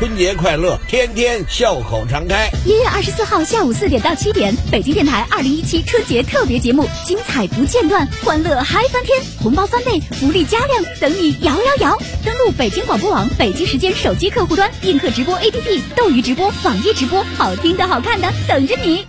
春节快乐，天天笑口常开。 1月24号下午4点到7点，北京电台2017春节特别节目，精彩不间断，欢乐嗨翻天，红包翻倍，福利加量，等你摇摇摇！登录北京广播网北京时间手机客户端、映客直播 APP、斗鱼直播、网页直播，好听的好看的等着你。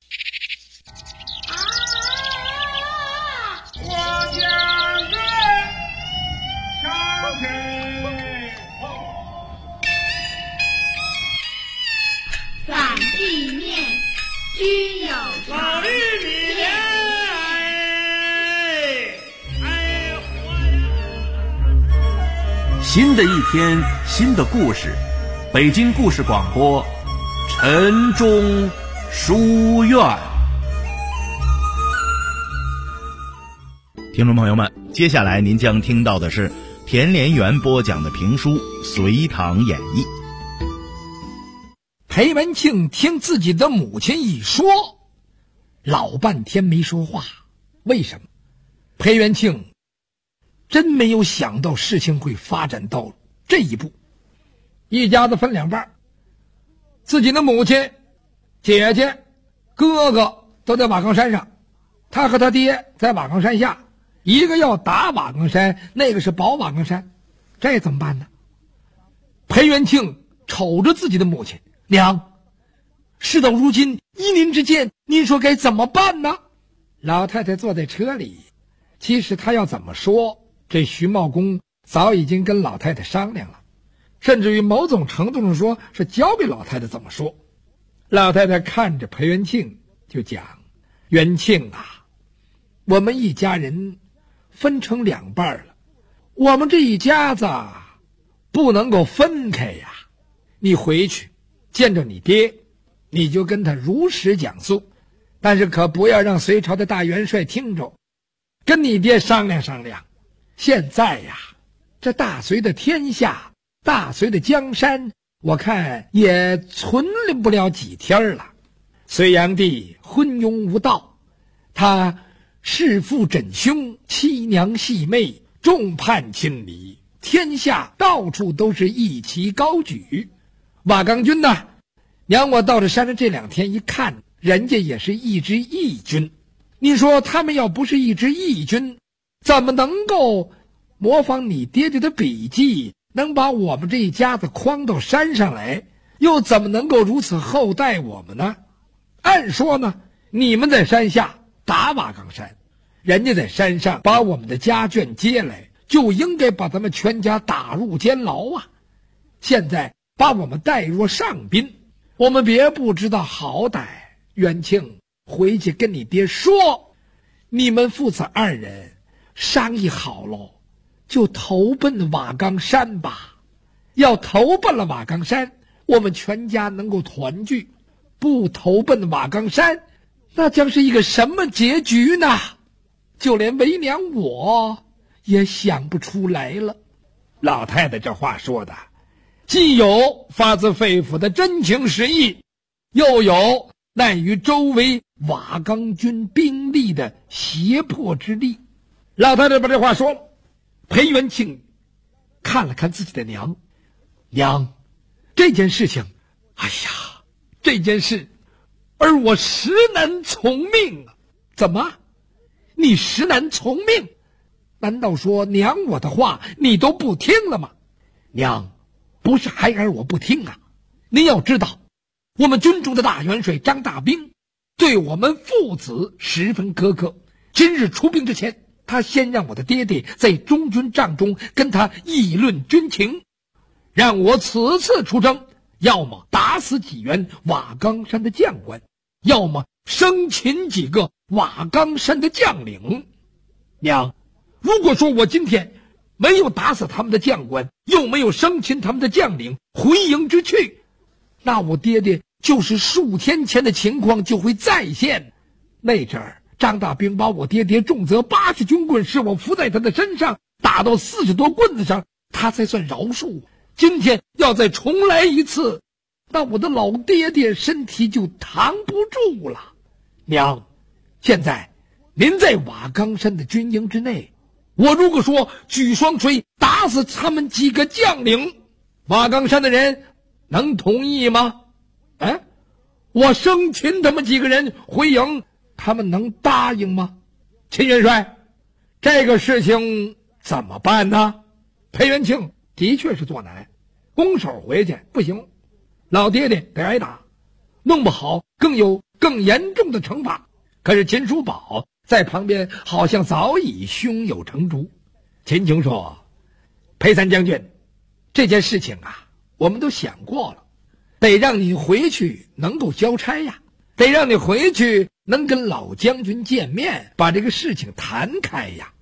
反地面均有老绿里面新的一天，新的故事，北京故事广播，晨钟书院。 听众朋友们，接下来您将听到的是田连元播讲的评书《隋唐演义》。 裴文庆听自己的母亲一说，老半天没说话。为什么？裴元庆真没有想到事情会发展到这一步。一家子分两半，自己的母亲、姐姐、哥哥都在瓦岗山上，他和他爹在瓦岗山下，一个要打瓦岗山，那个是保瓦岗山，这怎么办呢？裴元庆瞅着自己的母亲，娘，事到如今，依您之见，您说该怎么办呢？老太太坐在车里，其实她要怎么说，这徐茂公早已经跟老太太商量了，甚至于某种程度上说是教给老太太怎么说。老太太看着裴元庆就讲，元庆啊，我们一家人分成两半了，我们这一家子不能够分开呀。你回去见着你爹，你就跟他如实讲述，但是可不要让隋朝的大元帅听着，跟你爹商量商量。现在呀，这大隋的天下，大隋的江山，我看也存不了几天了。隋炀帝昏庸无道，他弑父枕兄，妻娘戏妹，众叛亲离，天下到处都是义旗高举。瓦岗军呢，娘我到这山上这2天一看，人家也是一支义军。你说他们要不是一支义军，怎么能够模仿你爹爹的笔记，能把我们这一家子诓到山上来，又怎么能够如此厚待我们呢？按说呢，你们在山下打瓦岗山，人家在山上把我们的家眷接来，就应该把咱们全家打入监牢啊。现在把我们带若上宾，我们别不知道好歹。元庆，回去跟你爹说，你们父子2人商议好喽，就投奔瓦岗山吧。要投奔了瓦岗山，我们全家能够团聚；不投奔瓦岗山，那将是一个什么结局呢？就连为娘我也想不出来了。老太太这话说的，既有发自肺腑的真情实意，又有赖于周围瓦岗军兵力的胁迫之力。老太太把这话说了，裴元庆看了看自己的娘，娘，这件事情，哎呀，这件事而我实难从命啊。怎么？你实难从命？难道说娘我的话你都不听了吗？娘，不是孩儿我不听啊，您要知道，我们军中的大元帅张大兵对我们父子十分苛刻。今日出兵之前，他先让我的爹爹在中军帐中跟他议论军情，让我此次出征，要么打死几员瓦岗山的将官，要么生擒几个瓦岗山的将领。娘，如果说我今天没有打死他们的将官，又没有生擒他们的将领，回营之去，那我爹爹就是数天前的情况就会再现。那阵儿张大兵把我爹爹重责80军棍，是我伏在他的身上打到40多棍子上，他才算饶恕。今天要再重来一次，那我的老爹爹身体就扛不住了。娘，现在您在瓦岗山的军营之内，我如果说举双锤打死他们几个将领，瓦岗山的人能同意吗？我生擒他们几个人回营，他们能答应吗？秦元帅，这个事情怎么办呢？裴元庆的确是做难，拱手回去不行，老爹爹得挨打，弄不好更有更严重的惩罚。可是秦叔宝在旁边好像早已胸有成竹。秦琼说，裴三将军，这件事情啊，我们都想过了，得让你回去能够交差呀，得让你回去能跟老将军见面，把这个事情谈开呀。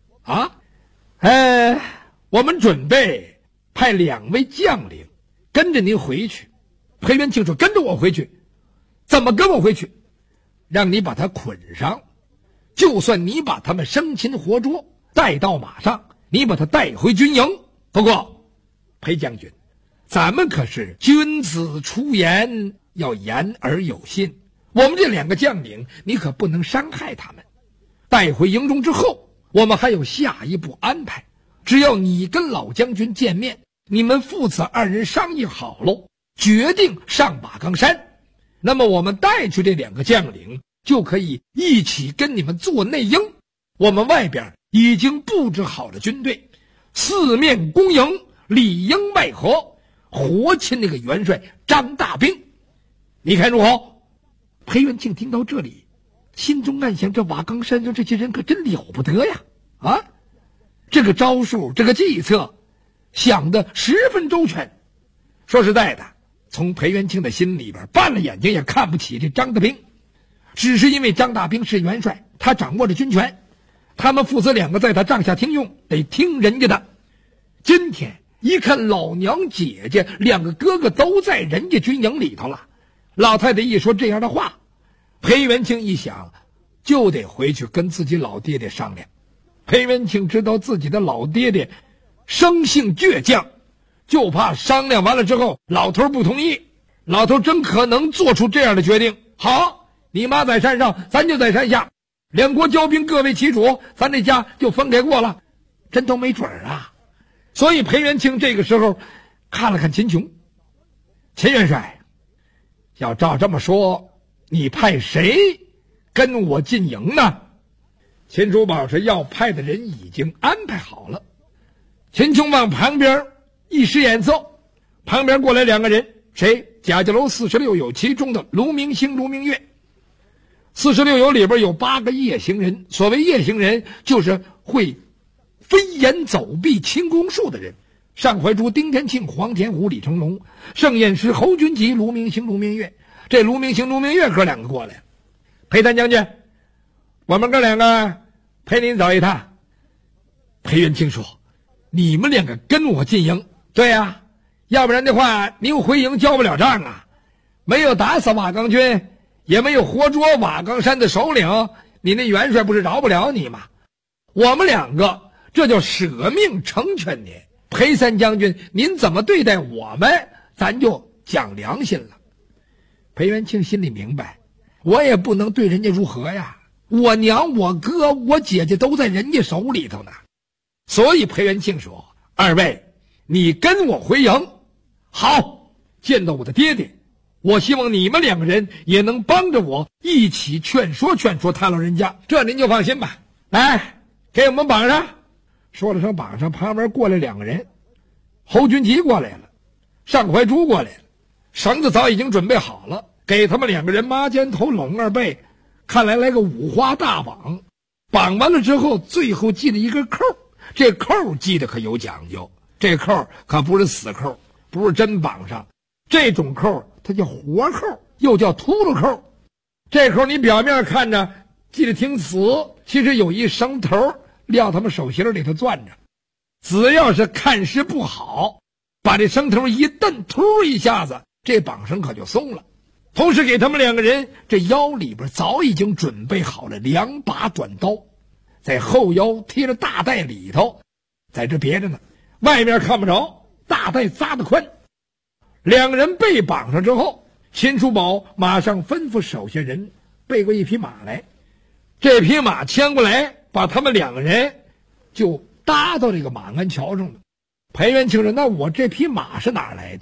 我们准备派2位将领跟着您回去。裴元庆说，跟着我回去？怎么跟我回去？让你把他捆上，就算你把他们生擒活捉，带到马上，你把他带回军营。不过裴将军，咱们可是君子出言要言而有信，我们这2个将领你可不能伤害他们。带回营中之后，我们还有下一步安排，只要你跟老将军见面，你们父子2人商议好了，决定上瓦岗山，那么我们带去这2个将领就可以一起跟你们做内应。我们外边已经布置好了军队，4面攻营，里应外合，活擒那个元帅张大兵。你看如何？裴元庆听到这里，心中暗想，这瓦岗山上这些人可真了不得呀！这个招数，这个计策想得十分周全。说实在的，从裴元庆的心里边半了眼睛也看不起这张大兵，只是因为张大兵是元帅，他掌握着军权，他们父子2个在他帐下听用，得听人家的。今天一看老娘姐姐2个哥哥都在人家军营里头了，老太太一说这样的话，裴元庆一想，就得回去跟自己老爹爹商量。裴元庆知道自己的老爹爹生性倔强，就怕商量完了之后老头不同意，老头真可能做出这样的决定。好，你妈在山上，咱就在山下，2国交兵各为其主，咱这家就分开过了，真都没准啊。所以裴元庆这个时候看了看秦琼，秦元帅，要照这么说，你派谁跟我进营呢？秦叔宝是要派的人已经安排好了。秦琼往旁边一使眼色，旁边过来2个人，谁？贾家楼46友其中的卢明星、卢明月。46友里边有8个夜行人，所谓夜行人，就是会飞檐走壁轻功术的人。尚怀珠、丁天庆、黄天虎、李成龙、盛彦师、侯君集、卢明星、卢明月。这卢明星、卢明月哥2个过来。裴三将军，我们哥2个陪您走一趟。裴元庆说，你们2个跟我进营？对呀，要不然的话您回营交不了账啊，没有打死瓦岗军，也没有活捉瓦岗山的首领，你那元帅不是饶不了你吗？我们2个这叫舍命成全您。裴三将军，您怎么对待我们，咱就讲良心了。裴元庆心里明白，我也不能对人家如何呀，我娘我哥我姐姐都在人家手里头呢。所以裴元庆说，2位你跟我回营，好，见到我的爹爹，我希望你们2个人也能帮着我一起劝说劝说他老人家，这您就放心吧。来，给我们绑上。说了声绑上，旁边过来2个人，侯君集过来了，尚怀珠过来了，绳子早已经准备好了，给他们2个人抹肩头拢2背，看来个五花大绑。绑完了之后，最后系了一个扣，这扣系的可有讲究，这扣可不是死扣，不是真绑上，这种扣它叫活扣，又叫秃噜扣。这扣你表面看着系得挺死，其实有一绳头撂他们手心里头攥着，只要是看势不好，把这绳头一蹬，突一下子这绑绳可就松了。同时给他们2个人这腰里边早已经准备好了2把短刀，在后腰贴着大带里头，在这别着呢，外面看不着，大带扎得宽。2个人被绑上之后，秦叔宝马上吩咐手下人备过一匹马来，这匹马牵过来，把他们2个人就搭到这个马鞍桥上了。裴元庆说，那我这匹马是哪来的？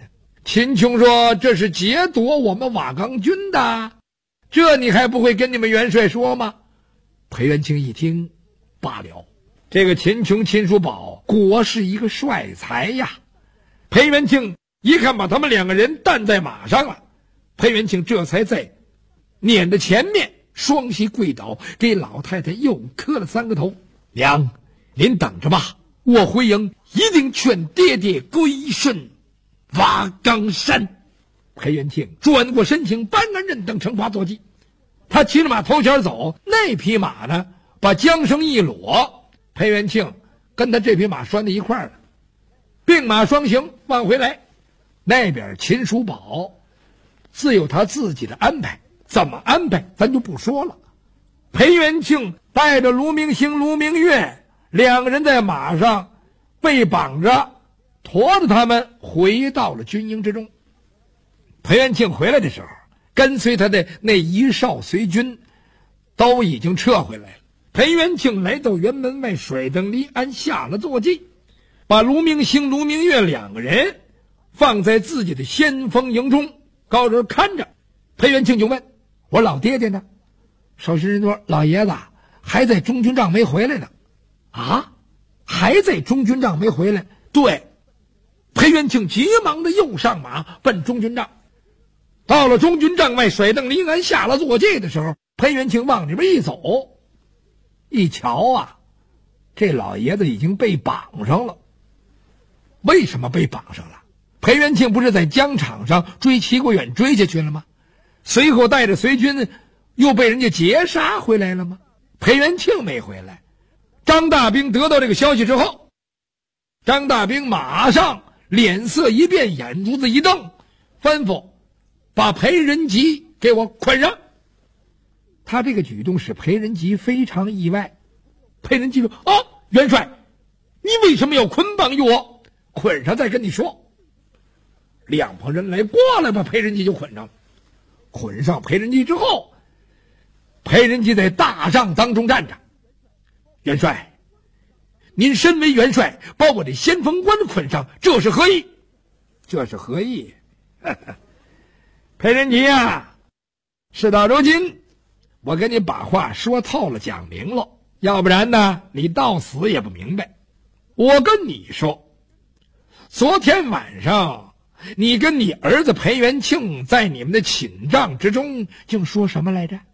秦琼说：“这是劫夺我们瓦岗军的，这你还不会跟你们元帅说吗？”裴元庆一听，罢了，这个秦琼秦叔宝果是一个帅才呀。裴元庆一看把他们两个人担在马上了，裴元庆这才在撵的前面双膝跪倒，给老太太又磕了3个头。娘，您等着吧，我回营一定劝爹爹归顺瓦岗山。裴元庆转过身请班安任等惩罚坐骑，他骑着马头前走，那匹马呢把缰绳一裸，裴元庆跟他这匹马拴在一块儿了，并马双行往回来。那边秦叔宝自有他自己的安排，怎么安排咱就不说了。裴元庆带着卢明星、卢明月两个人在马上被绑着，驮着他们回到了军营之中。裴元庆回来的时候，跟随他的那1哨随军都已经撤回来了。裴元庆来到辕门外，甩灯离鞍，下了坐骑，把卢明星、卢明月两个人放在自己的先锋营中，高人看着。裴元庆就问：“我老爹爹呢？”守信人说：“老爷子还在中军帐没回来呢。”啊，还在中军帐没回来？对。裴元庆急忙的又上马奔中军帐。到了中军帐外，甩灯离鞍，下了坐骑的时候，裴元庆往里边一走，一瞧啊，这老爷子已经被绑上了。为什么被绑上了？裴元庆不是在疆场上追齐国远追下去了吗？随后带着随军又被人家截杀回来了吗？裴元庆没回来。张大兵得到这个消息之后，张大兵马上脸色一变，眼珠子一瞪，吩咐把裴仁吉给我捆上。他这个举动使裴仁吉非常意外。裴仁吉说：“啊，元帅，你为什么要捆绑于我？捆上再跟你说。”两旁人来过来，把裴仁吉就捆上了。捆上裴仁吉之后，裴仁吉在大帐当中站着。元帅，您身为元帅，把我的先锋官捆上，这是何意？这是何意？裴仁吉啊，事到如今，我跟你把话说透了，讲明了，要不然呢，你到死也不明白。我跟你说，昨天晚上你跟你儿子裴元庆在你们的寝帐之中竟说什么来着？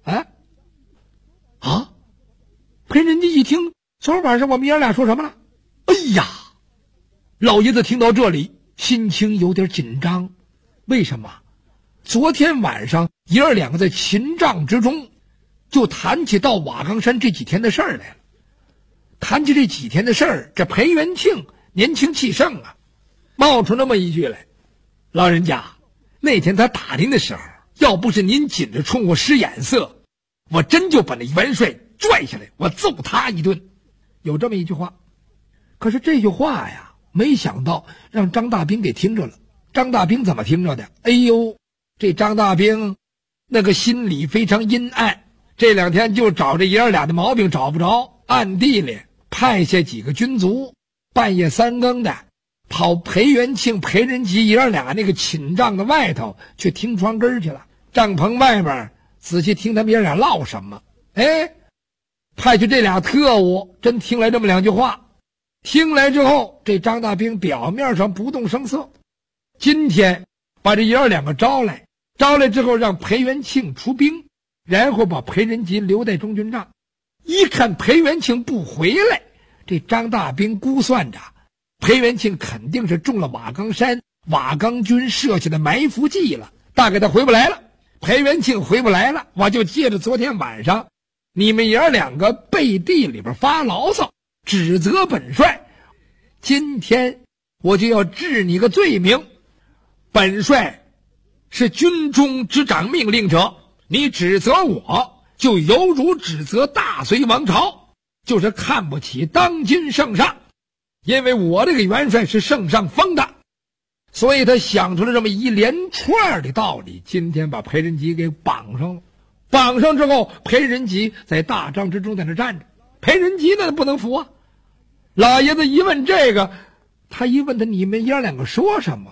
啊？裴仁吉一听，昨晚上我们爷俩说什么了？哎呀，老爷子听到这里，心情有点紧张。为什么？昨天晚上爷儿两个在秦帐之中就谈起到瓦岗山这几天的事儿来了。谈起这几天的事儿，这裴元庆年轻气盛啊，冒出那么一句来：“老人家，那天他打您的时候，要不是您紧着冲我使眼色，我真就把那元帅拽下来，我揍他一顿。”有这么一句话。可是这句话呀，没想到让张大兵给听着了。张大兵怎么听着的？哎呦，这张大兵那个心里非常阴暗，这2天就找这爷儿俩的毛病找不着，暗地里派下几个军卒，半夜3更的跑裴元庆、裴仁吉爷儿俩那个寝帐的外头去听床根去了。帐篷外边仔细听他们爷儿俩唠什么。派去这俩特务，真听来这么2句话。听来之后，这张大兵表面上不动声色。今天把这爷儿两个招来之后，让裴元庆出兵，然后把裴仁吉留在中军帐。一看裴元庆不回来，这张大兵估算着裴元庆肯定是中了瓦岗山瓦岗军设下的埋伏计了，大概他回不来了。裴元庆回不来了，我就借着昨天晚上你们爷儿两个背地里边发牢骚，指责本帅，今天我就要治你个罪名。本帅是军中执掌命令者，你指责我，就犹如指责大隋王朝，就是看不起当今圣上。因为我这个元帅是圣上封的，所以他想出了这么一连串的道理，今天把裴仁吉给绑上了。绑上之后，裴仁吉在大帐之中在那站着。裴仁吉呢不能服啊，老爷子一问这个，他一问他你们爷两个说什么？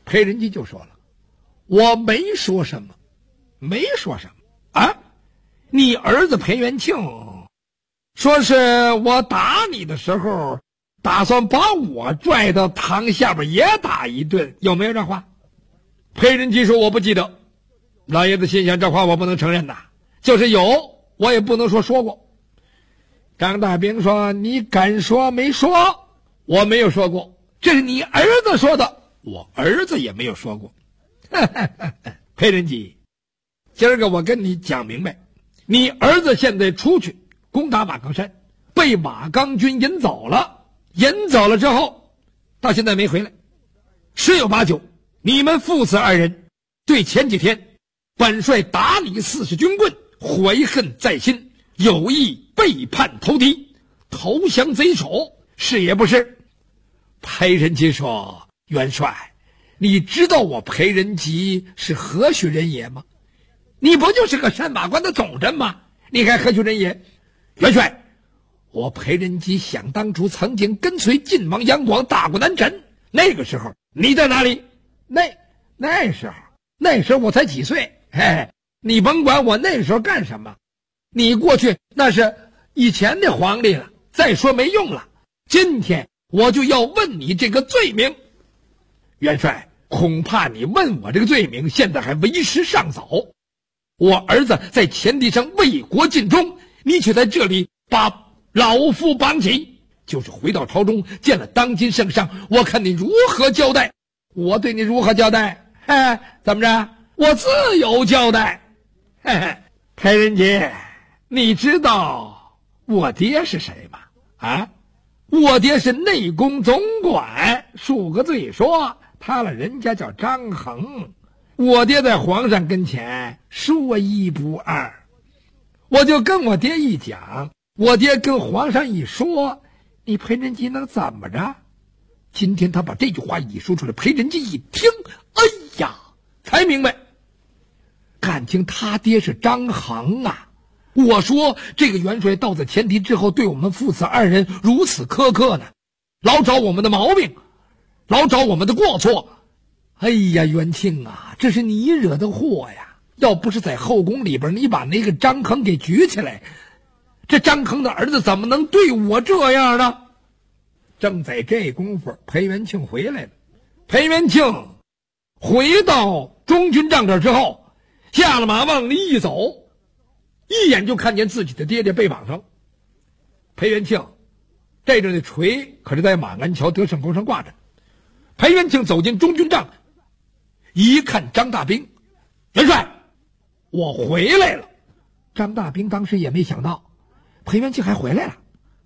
裴仁基就说了：“我没说什么，没说什么啊！你儿子裴元庆说是我打你的时候，打算把我拽到堂下边也打一顿，有没有这话？”裴仁基说：“我不记得。”老爷子心想，这话我不能承认呐，就是有，我也不能说过。张大兵说：“你敢说没说？我没有说过，这是你儿子说的，我儿子也没有说过。”裴仁基，今儿个我跟你讲明白，你儿子现在出去攻打瓦岗山，被瓦岗军引走了，引走了之后到现在没回来，十有八九你们父子二人对前几天本帅打你40军棍怀恨在心，有意背叛投敌，投降贼首，是也不是？裴仁基说：“元帅，你知道我裴仁基是何许人也吗？你不就是个山马关的总人吗？你还何许人也？元帅，我裴仁基想当初曾经跟随晋王杨广打过南陈，那个时候你在哪里？那时候我才几岁，嘿，你甭管我那时候干什么，你过去那是以前的皇帝了，再说没用了。今天我就要问你这个罪名。元帅，恐怕你问我这个罪名现在还为时尚早。我儿子在前地上为国尽忠，你却在这里把老夫绑起，就是回到朝中见了当今圣上，我看你如何交代？我对你如何交代？怎么着？我自有交代。裴仁基，你知道我爹是谁吗？啊，我爹是内宫总管，恕个罪说他了，人家叫张衡。我爹在皇上跟前说一不二，我就跟我爹一讲，我爹跟皇上一说，你裴仁基能怎么着？今天他把这句话一说出来，裴仁基一听，哎呀，才明白，感情他爹是张衡啊。我说这个元帅到此前提之后，对我们父子二人如此苛刻呢，老找我们的毛病，老找我们的过错。哎呀，元庆啊，这是你惹的祸呀！要不是在后宫里边你把那个张衡给举起来，这张衡的儿子怎么能对我这样呢？正在这功夫，裴元庆回来了。裴元庆回到中军帐这之后，下了马往里一走，一眼就看见自己的爹爹被绑上。裴元庆带着那锤可是在马鞍桥德胜沟上挂着。裴元庆走进中军帐，一看张大兵：“元帅，我回来了。”张大兵当时也没想到裴元庆还回来了。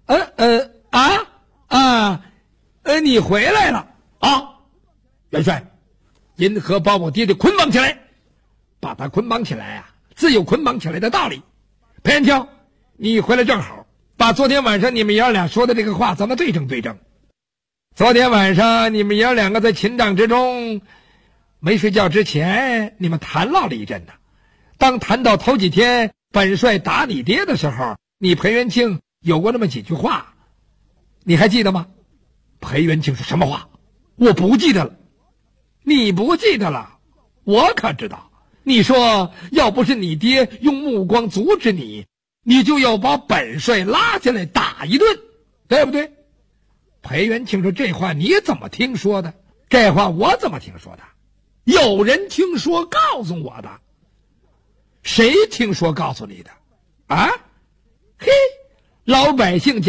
你回来了啊？元帅，因何把我爹爹捆绑起来？把他捆绑起来啊，自有捆绑起来的道理。裴元庆，你回来正好，把昨天晚上你们爷俩说的这个话咱们对证对证。昨天晚上你们爷两个在寝帐之中没睡觉之前，你们谈唠了一阵呢。当谈到头几天本帅打你爹的时候，你裴元庆有过那么几句话，你还记得吗？裴元庆说：“什么话？我不记得了。”你不记得了，我可知道。你说要不是你爹用目光阻止你，你就要把本帅拉下来打一顿，对不对？裴元庆说：“这话你怎么听说的？”这话我怎么听说的？有人听说告诉我的。谁听说告诉你的？啊？嘿，老百姓讲